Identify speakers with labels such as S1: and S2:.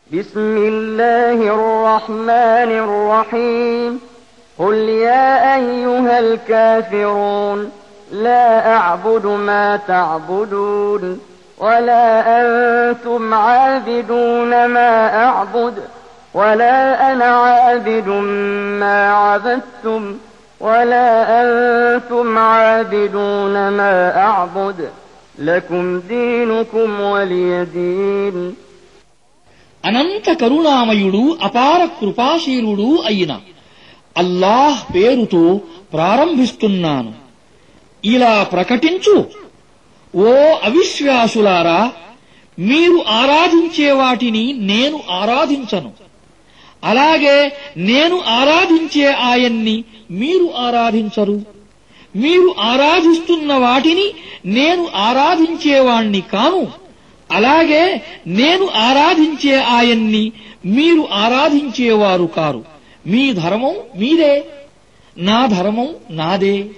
S1: بسم الله الرحمن الرحيم قل يا أيها الكافرون لا أعبد ما تعبدون ولا أنتم عابدون ما أعبد ولا أنا عابد ما عبدتم ولا أنتم عابدون ما أعبد لكم دينكم ولي دين.
S2: అనంత కరుణామయుడు అపార కృపాశీలుడు అయిన అల్లాహ్ పేరుతో ప్రారంభిస్తున్నాను. ఇలా ప్రకటించు, ఓ అవిశ్వాసులారా, మీరు ఆరాధించే వాటిని నేను ఆరాధించను, అలాగే నేను ఆరాధించే ఆయన్ని మీరు ఆరాధించరు. మీరు ఆరాధిస్తున్న వాటిని నేను ఆరాధించేవాణ్ణి కాను, అలాగే నేను ఆరాధించే ఆయన్ని మీరు ఆరాధించేవారు కారు. మీ ధర్మం మీదే, నా ధర్మం నాదే.